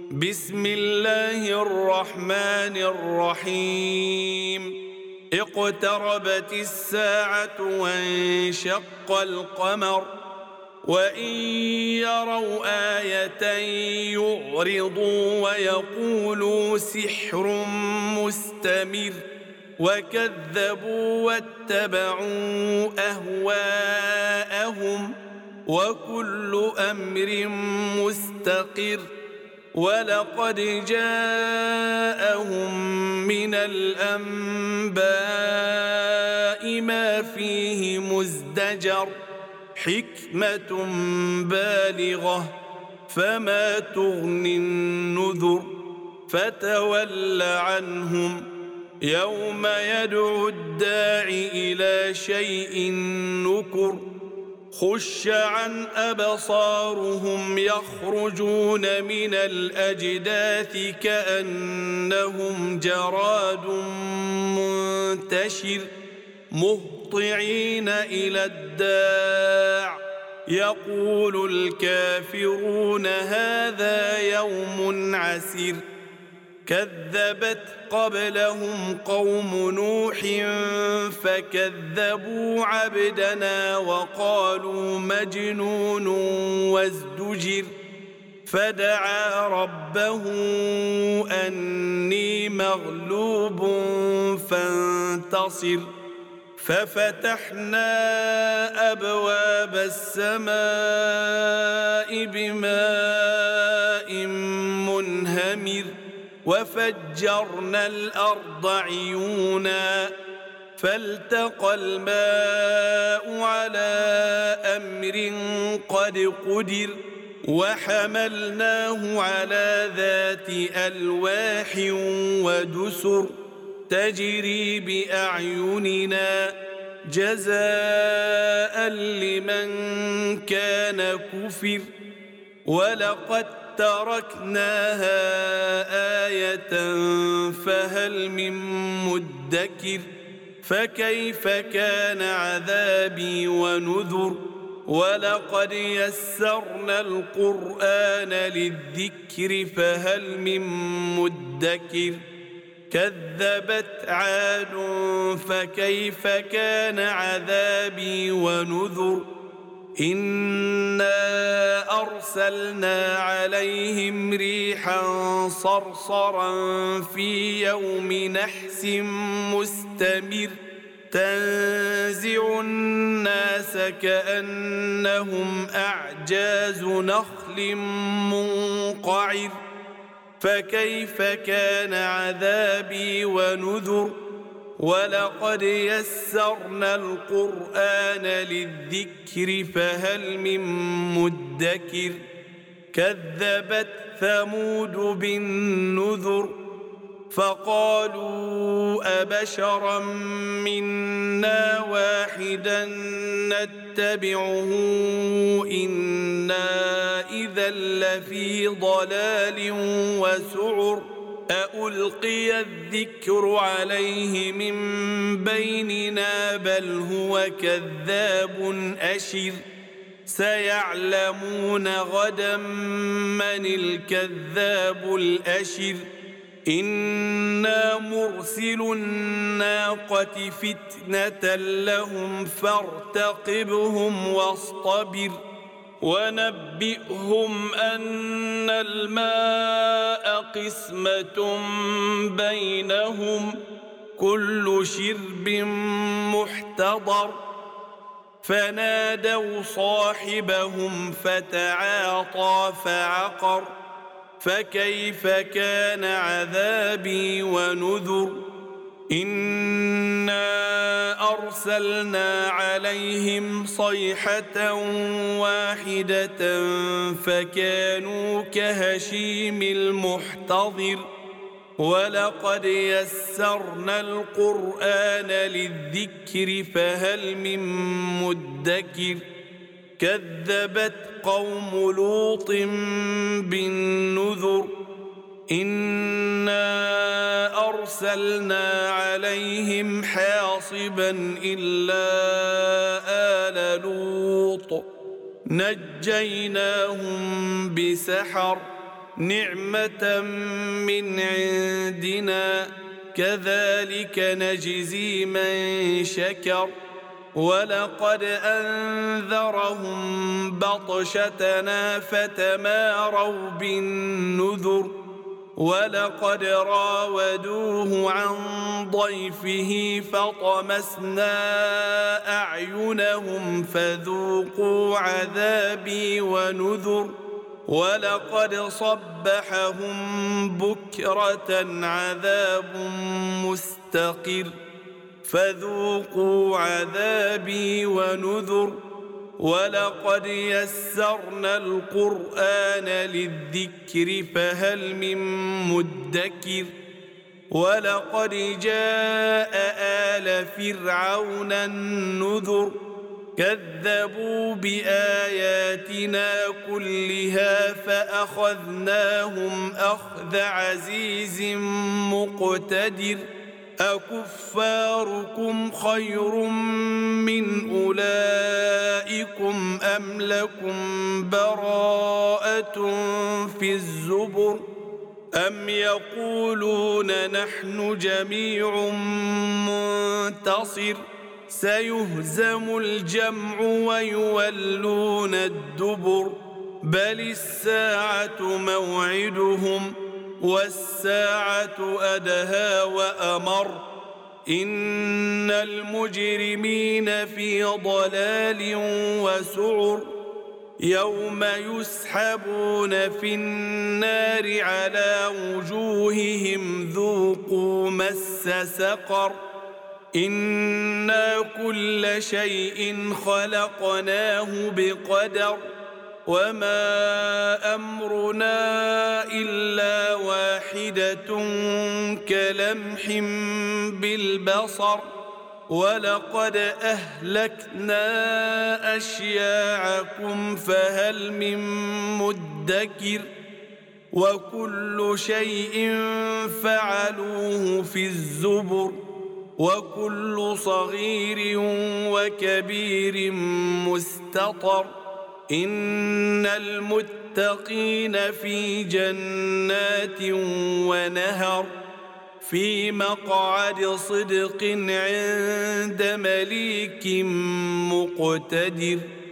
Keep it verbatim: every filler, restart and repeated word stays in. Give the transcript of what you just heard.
بسم الله الرحمن الرحيم اقتربت الساعة وانشق القمر وإن يروا آية يعرضوا ويقولوا سحر مستمر وكذبوا واتبعوا أهواءهم وكل أمر مستقر ولقد جاءهم من الأنباء ما فيه مزدجر حكمة بالغة فما تغني النذر فتول عنهم يوم يدعو الداعي إلى شيء نكر خش عن أبصارهم يخرجون من الأجداث كأنهم جراد منتشر مهطعين إلى الداع يقول الكافرون هذا يوم عسر كذبت قبلهم قوم نوح فكذبوا عبدنا وقالوا مجنون وازدجر فدعا ربه أني مغلوب فانتصر ففتحنا أبواب السماء بماء منهمر وفجرنا الأرض عيونا فالتقى الماء على أمر قد قدر وحملناه على ذات ألواح ودسر تجري بأعيننا جزاء لمن كان كفر ولقد تركناها آية فهل من مدكر فكيف كان عذابي ونذر ولقد يسرنا القرآن للذكر فهل من مدكر كذبت عاد فكيف كان عذابي ونذر إنا أرسلنا عليهم ريحا صرصرا في يوم نحس مستمر تنزع الناس كأنهم أعجاز نخل منقعر فكيف كان عذابي ونذر ولقد يسرنا القرآن للذكر فهل من مدكر كذبت ثمود بالنذر فقالوا أبشرا منا واحدا نتبعه إنا إذا لفي ضلال وسعر أألقي الذكر عليه من بيننا بل هو كذاب أشر سيعلمون غدا من الكذاب الأشر إنا مرسل الناقة فتنة لهم فارتقبهم واصطبر ونبئهم أن الماء قسمة بينهم كل شرب محتضر فنادوا صاحبهم فتعاطى فعقر فكيف كان عذابي ونذر إنا أرسلنا عليهم صيحة واحدة فكانوا كهشيم المحتضر ولقد يسرنا القرآن للذكر فهل من مدكر كذبت قوم لوط بالنذر إنا أرسلنا عليهم حاصبا إلا آل لوط نجيناهم بسحر نعمة من عندنا كذلك نجزي من شكر ولقد أنذرهم بطشتنا فتماروا بالنذر ولقد راودوه عن ضيفه فطمسنا أعينهم فذوقوا عذابي ونذر ولقد صبحهم بكرة عذاب مستقر فذوقوا عذابي ونذر ولقد يسرنا القرآن للذكر فهل من مدكر ولقد جاء آل فرعون النذر كذبوا بآياتنا كلها فأخذناهم أخذ عزيز مقتدر أكفاركم خير من أولئكم أم لكم براءة في الزبر أم يقولون نحن جميع منتصر سيهزم الجمع ويولون الدبر بل الساعة موعدهم والساعة أدهى وأمر إن المجرمين في ضلال وسعر يوم يسحبون في النار على وجوههم ذوقوا مس سقر إنا كل شيء خلقناه بقدر وما أمرنا إلا واحدة كلمح بالبصر ولقد أهلكنا أشياعكم فهل من مدكر وكل شيء فعلوه في الزبر وكل صغير وكبير مستطر إن المتقين في جنات ونهر في مقعد صدق عند مليك مقتدر.